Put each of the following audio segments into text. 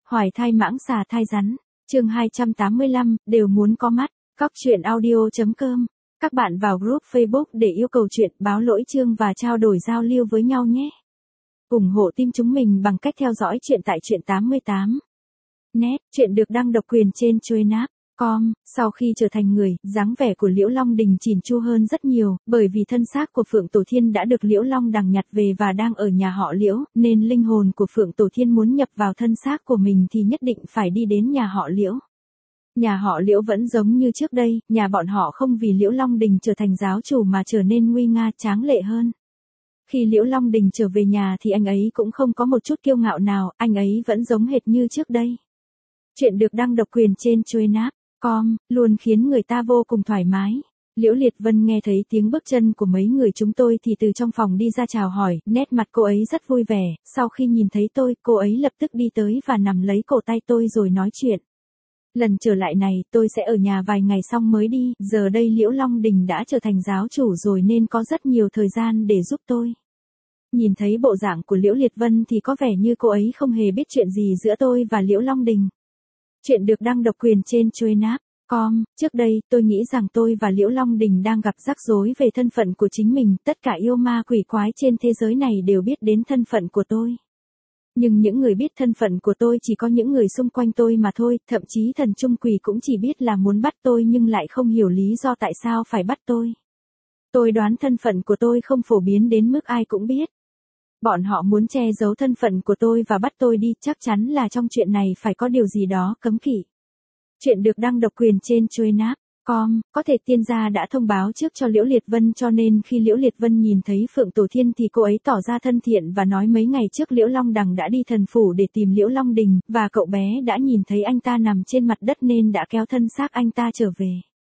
Hoài thai mãng xà thai rắn. Chương 285, đều muốn có mắt. Cóc truyện audio.com. Các bạn vào group Facebook để yêu cầu chuyện, báo lỗi chương và trao đổi giao lưu với nhau nhé. Ủng hộ team chúng mình bằng cách theo dõi chuyện tại truyện 88. Net, chuyện được đăng độc quyền trên Truyện.com. Sau khi trở thành người, dáng vẻ của Liễu Long Đình chỉn chu hơn rất nhiều, bởi vì thân xác của Phượng Tổ Thiên đã được Liễu Long Đằng nhặt về và đang ở nhà họ Liễu, nên linh hồn của Phượng Tổ Thiên muốn nhập vào thân xác của mình thì nhất định phải đi đến nhà họ Liễu. Nhà họ Liễu vẫn giống như trước đây, nhà bọn họ không vì Liễu Long Đình trở thành giáo chủ mà trở nên nguy nga tráng lệ hơn. Khi Liễu Long Đình trở về nhà thì anh ấy cũng không có một chút kiêu ngạo nào, anh ấy vẫn giống hệt như trước đây. Chuyện được đăng độc quyền trên Truyện.com, luôn khiến người ta vô cùng thoải mái. Liễu Liệt Vân nghe thấy tiếng bước chân của mấy người chúng tôi thì từ trong phòng đi ra chào hỏi, nét mặt cô ấy rất vui vẻ, sau khi nhìn thấy tôi, cô ấy lập tức đi tới và nắm lấy cổ tay tôi rồi nói chuyện. Lần trở lại này, tôi sẽ ở nhà vài ngày xong mới đi, giờ đây Liễu Long Đình đã trở thành giáo chủ rồi nên có rất nhiều thời gian để giúp tôi. Nhìn thấy bộ dạng của Liễu Liệt Vân thì có vẻ như cô ấy không hề biết chuyện gì giữa tôi và Liễu Long Đình. Chuyện được đăng độc quyền trên Truyện.com. Trước đây, tôi nghĩ rằng tôi và Liễu Long Đình đang gặp rắc rối về thân phận của chính mình, tất cả yêu ma quỷ quái trên thế giới này đều biết đến thân phận của tôi. Nhưng những người biết thân phận của tôi chỉ có những người xung quanh tôi mà thôi, thậm chí thần trung quỷ cũng chỉ biết là muốn bắt tôi nhưng lại không hiểu lý do tại sao phải bắt tôi. Tôi đoán thân phận của tôi không phổ biến đến mức ai cũng biết. Bọn họ muốn che giấu thân phận của tôi và bắt tôi đi, chắc chắn là trong chuyện này phải có điều gì đó cấm kỵ. Chuyện được đăng độc quyền trên Truyện.com, có thể tiên gia đã thông báo trước cho Liễu Liệt Vân cho nên khi Liễu Liệt Vân nhìn thấy Phượng Tổ Thiên thì cô ấy tỏ ra thân thiện và nói mấy ngày trước Liễu Long Đằng đã đi thần phủ để tìm Liễu Long Đình, và cậu bé đã nhìn thấy anh ta nằm trên mặt đất nên đã kéo thân xác anh ta trở về.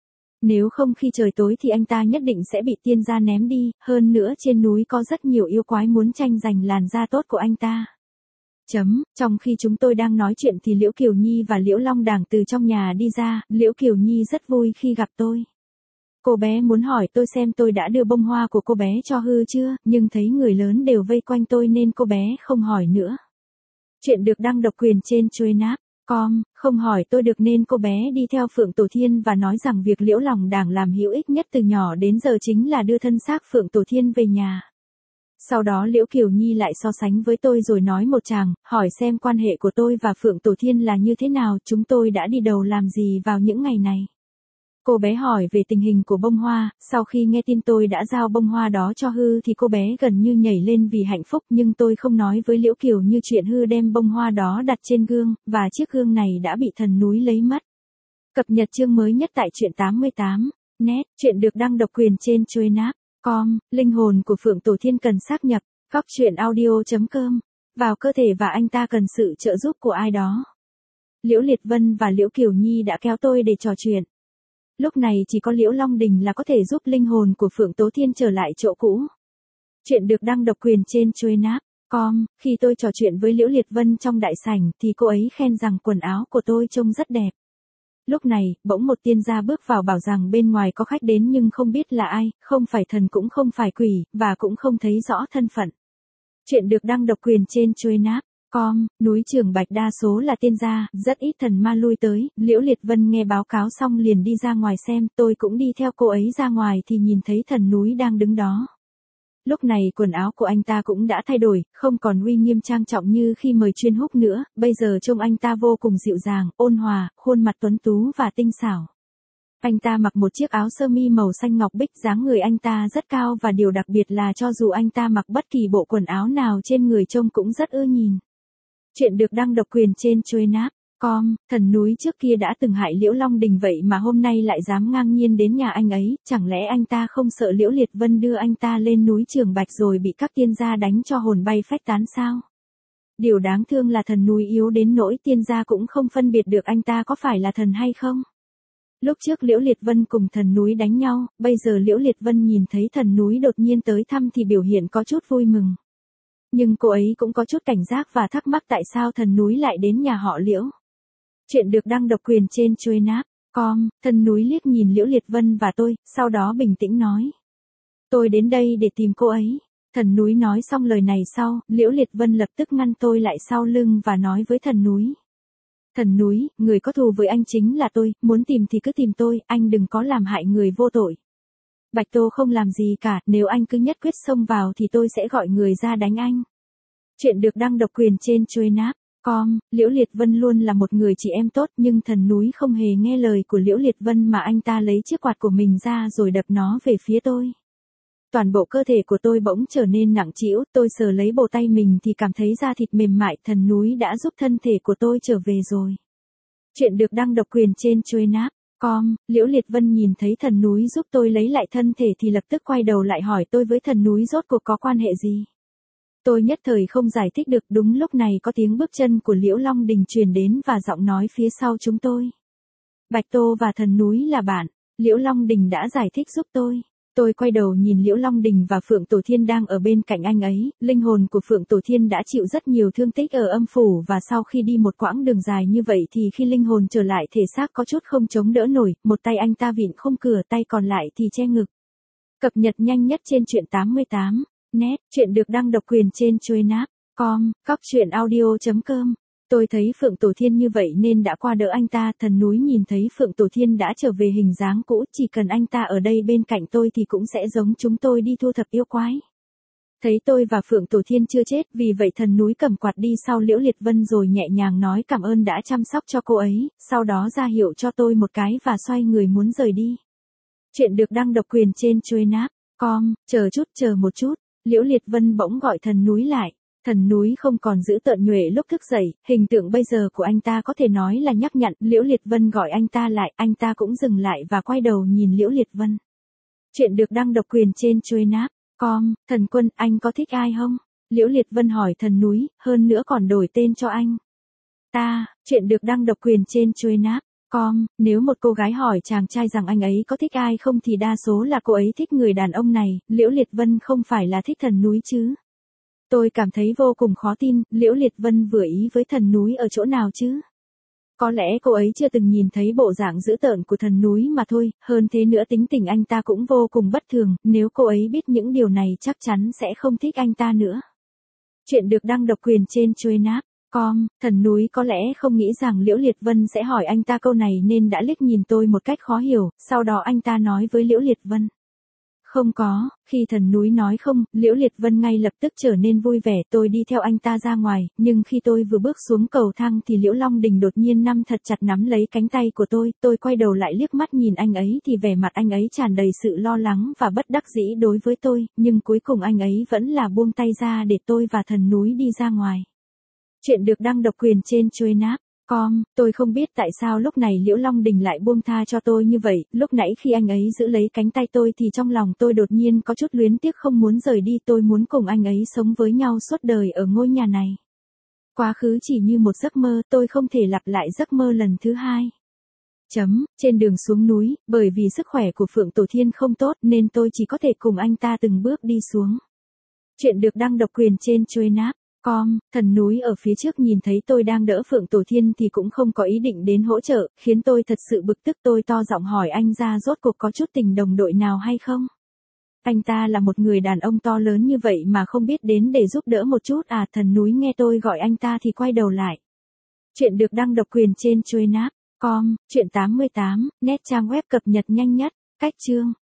Nếu không khi trời tối thì anh ta nhất định sẽ bị tiên gia ném đi, hơn nữa trên núi có rất nhiều yêu quái muốn tranh giành làn da tốt của anh ta. Trong khi chúng tôi đang nói chuyện thì Liễu Kiều Nhi và Liễu Long Đằng từ trong nhà đi ra, Liễu Kiều Nhi rất vui khi gặp tôi. Cô bé muốn hỏi tôi xem tôi đã đưa bông hoa của cô bé cho Hư chưa, nhưng thấy người lớn đều vây quanh tôi nên cô bé không hỏi nữa. Chuyện được đăng độc quyền trên Truyện.com, không hỏi tôi được nên cô bé đi theo Phượng Tổ Thiên và nói rằng việc Liễu Long Đằng làm hữu ích nhất từ nhỏ đến giờ chính là đưa thân xác Phượng Tổ Thiên về nhà. Sau đó Liễu Kiều Nhi lại so sánh với tôi rồi nói một tràng, hỏi xem quan hệ của tôi và Phượng Tổ Thiên là như thế nào, chúng tôi đã đi đâu làm gì vào những ngày này. Cô bé hỏi về tình hình của bông hoa, sau khi nghe tin tôi đã giao bông hoa đó cho Hư thì cô bé gần như nhảy lên vì hạnh phúc, nhưng tôi không nói với Liễu Kiều như chuyện Hư đem bông hoa đó đặt trên gương, và chiếc gương này đã bị thần núi lấy mất. Cập nhật chương mới nhất tại truyện 88. Net, chuyện được đăng độc quyền trên Truyện.com, linh hồn của Phượng Tổ Thiên cần xác nhập, cóc truyện audio.com, vào cơ thể và anh ta cần sự trợ giúp của ai đó. Liễu Liệt Vân và Liễu Kiều Nhi đã kéo tôi để trò chuyện. Lúc này chỉ có Liễu Long Đình là có thể giúp linh hồn của Phượng Tổ Thiên trở lại chỗ cũ. Chuyện được đăng độc quyền trên Truyện.com, khi tôi trò chuyện với Liễu Liệt Vân trong đại sảnh thì cô ấy khen rằng quần áo của tôi trông rất đẹp. Lúc này, bỗng một tiên gia bước vào bảo rằng bên ngoài có khách đến nhưng không biết là ai, không phải thần cũng không phải quỷ, và cũng không thấy rõ thân phận. Chuyện được đăng độc quyền trên Truyện.com, núi Trường Bạch đa số là tiên gia, rất ít thần ma lui tới, Liễu Liệt Vân nghe báo cáo xong liền đi ra ngoài xem, tôi cũng đi theo cô ấy ra ngoài thì nhìn thấy thần núi đang đứng đó. Lúc này quần áo của anh ta cũng đã thay đổi, không còn uy nghiêm trang trọng như khi mời Chuyên Húc nữa, bây giờ trông anh ta vô cùng dịu dàng, ôn hòa, khuôn mặt tuấn tú và tinh xảo. Anh ta mặc một chiếc áo sơ mi màu xanh ngọc bích, dáng người anh ta rất cao và điều đặc biệt là cho dù anh ta mặc bất kỳ bộ quần áo nào trên người trông cũng rất ưa nhìn. Chuyện được đăng độc quyền trên Truyện.com, thần núi trước kia đã từng hại Liễu Long Đình vậy mà hôm nay lại dám ngang nhiên đến nhà anh ấy, chẳng lẽ anh ta không sợ Liễu Liệt Vân đưa anh ta lên núi Trường Bạch rồi bị các tiên gia đánh cho hồn bay phách tán sao? Điều đáng thương là thần núi yếu đến nỗi tiên gia cũng không phân biệt được anh ta có phải là thần hay không. Lúc trước Liễu Liệt Vân cùng thần núi đánh nhau, bây giờ Liễu Liệt Vân nhìn thấy thần núi đột nhiên tới thăm thì biểu hiện có chút vui mừng. Nhưng cô ấy cũng có chút cảnh giác và thắc mắc tại sao thần núi lại đến nhà họ Liễu. Chuyện được đăng độc quyền trên Truyện.com, thần núi liếc nhìn Liễu Liệt Vân và tôi, sau đó bình tĩnh nói. Tôi đến đây để tìm cô ấy. Thần núi nói xong lời này sau, Liễu Liệt Vân lập tức ngăn tôi lại sau lưng và nói với thần núi. Thần núi, người có thù với anh chính là tôi, muốn tìm thì cứ tìm tôi, anh đừng có làm hại người vô tội. Bạch Tô không làm gì cả, nếu anh cứ nhất quyết xông vào thì tôi sẽ gọi người ra đánh anh. Chuyện được đăng độc quyền trên Chuyenap.com, Liễu Liệt Vân luôn là một người chị em tốt nhưng thần núi không hề nghe lời của Liễu Liệt Vân mà anh ta lấy chiếc quạt của mình ra rồi đập nó về phía tôi. Toàn bộ cơ thể của tôi bỗng trở nên nặng trĩu, tôi sờ lấy bộ tay mình thì cảm thấy da thịt mềm mại, thần núi đã giúp thân thể của tôi trở về rồi. Chuyện được đăng độc quyền trên Chuyenap.com, Liễu Liệt Vân nhìn thấy thần núi giúp tôi lấy lại thân thể thì lập tức quay đầu lại hỏi tôi với thần núi rốt cuộc có quan hệ gì. Tôi nhất thời không giải thích được, đúng lúc này có tiếng bước chân của Liễu Long Đình truyền đến và giọng nói phía sau chúng tôi. Bạch Tô và thần núi là bạn, Liễu Long Đình đã giải thích giúp tôi. Tôi quay đầu nhìn Liễu Long Đình và Phượng Tổ Thiên đang ở bên cạnh anh ấy, linh hồn của Phượng Tổ Thiên đã chịu rất nhiều thương tích ở âm phủ và sau khi đi một quãng đường dài như vậy thì khi linh hồn trở lại thể xác có chút không chống đỡ nổi, một tay anh ta vịn khung cửa, tay còn lại thì che ngực. Cập nhật nhanh nhất trên truyện 88net, chuyện được đăng độc quyền trên Chuyenap.com, coctruyện.audio.com. Tôi thấy Phượng Tổ Thiên như vậy nên đã qua đỡ anh ta, thần núi nhìn thấy Phượng Tổ Thiên đã trở về hình dáng cũ, chỉ cần anh ta ở đây bên cạnh tôi thì cũng sẽ giống chúng tôi đi thu thập yêu quái. Thấy tôi và Phượng Tổ Thiên chưa chết, vì vậy thần núi cầm quạt đi sau Liễu Liệt Vân rồi nhẹ nhàng nói cảm ơn đã chăm sóc cho cô ấy, sau đó ra hiệu cho tôi một cái và xoay người muốn rời đi. Chuyện được đăng độc quyền trên Chuyenap.com, chờ một chút, Liễu Liệt Vân bỗng gọi thần núi lại. Thần núi không còn giữ tợn nhuệ lúc thức dậy, hình tượng bây giờ của anh ta có thể nói là nhắc nhặn, Liễu Liệt Vân gọi anh ta lại, anh ta cũng dừng lại và quay đầu nhìn Liễu Liệt Vân. Chuyện được đăng độc quyền trên Chuyenap.com, thần quân, anh có thích ai không? Liễu Liệt Vân hỏi thần núi, hơn nữa còn đổi tên cho anh. Chuyện được đăng độc quyền trên Chuyenap.com, nếu một cô gái hỏi chàng trai rằng anh ấy có thích ai không thì đa số là cô ấy thích người đàn ông này, Liễu Liệt Vân không phải là thích thần núi chứ. Tôi cảm thấy vô cùng khó tin, Liễu Liệt Vân vừa ý với thần núi ở chỗ nào chứ? Có lẽ cô ấy chưa từng nhìn thấy bộ dạng dữ tợn của thần núi mà thôi, hơn thế nữa tính tình anh ta cũng vô cùng bất thường, nếu cô ấy biết những điều này chắc chắn sẽ không thích anh ta nữa. Chuyện được đăng độc quyền trên Chuyenap.com, thần núi có lẽ không nghĩ rằng Liễu Liệt Vân sẽ hỏi anh ta câu này nên đã liếc nhìn tôi một cách khó hiểu, sau đó anh ta nói với Liễu Liệt Vân. Không có, khi thần núi nói không, Liễu Liệt Vân ngay lập tức trở nên vui vẻ, tôi đi theo anh ta ra ngoài, nhưng khi tôi vừa bước xuống cầu thang thì Liễu Long Đình đột nhiên thật chặt nắm lấy cánh tay của tôi quay đầu lại liếc mắt nhìn anh ấy thì vẻ mặt anh ấy tràn đầy sự lo lắng và bất đắc dĩ đối với tôi, nhưng cuối cùng anh ấy vẫn là buông tay ra để tôi và thần núi đi ra ngoài. Chuyện được đăng độc quyền trên Chuyenap.com, tôi không biết tại sao lúc này Liễu Long Đình lại buông tha cho tôi như vậy, lúc nãy khi anh ấy giữ lấy cánh tay tôi thì trong lòng tôi đột nhiên có chút luyến tiếc không muốn rời đi, tôi muốn cùng anh ấy sống với nhau suốt đời ở ngôi nhà này. Quá khứ chỉ như một giấc mơ, tôi không thể lặp lại giấc mơ lần thứ hai. Trên đường xuống núi, bởi vì sức khỏe của Phượng Tổ Thiên không tốt nên tôi chỉ có thể cùng anh ta từng bước đi xuống. Chuyện được đăng độc quyền trên Chuyenap.com, thần núi ở phía trước nhìn thấy tôi đang đỡ Phượng Tổ Thiên thì cũng không có ý định đến hỗ trợ, khiến tôi thật sự bực tức, tôi to giọng hỏi anh ra rốt cuộc có chút tình đồng đội nào hay không? Anh ta là một người đàn ông to lớn như vậy mà không biết đến để giúp đỡ một chút à? Thần núi nghe tôi gọi anh ta thì quay đầu lại. Chuyện được đăng độc quyền trên Chuyenap.com, chuyện 88, net trang web cập nhật nhanh nhất, cách chương.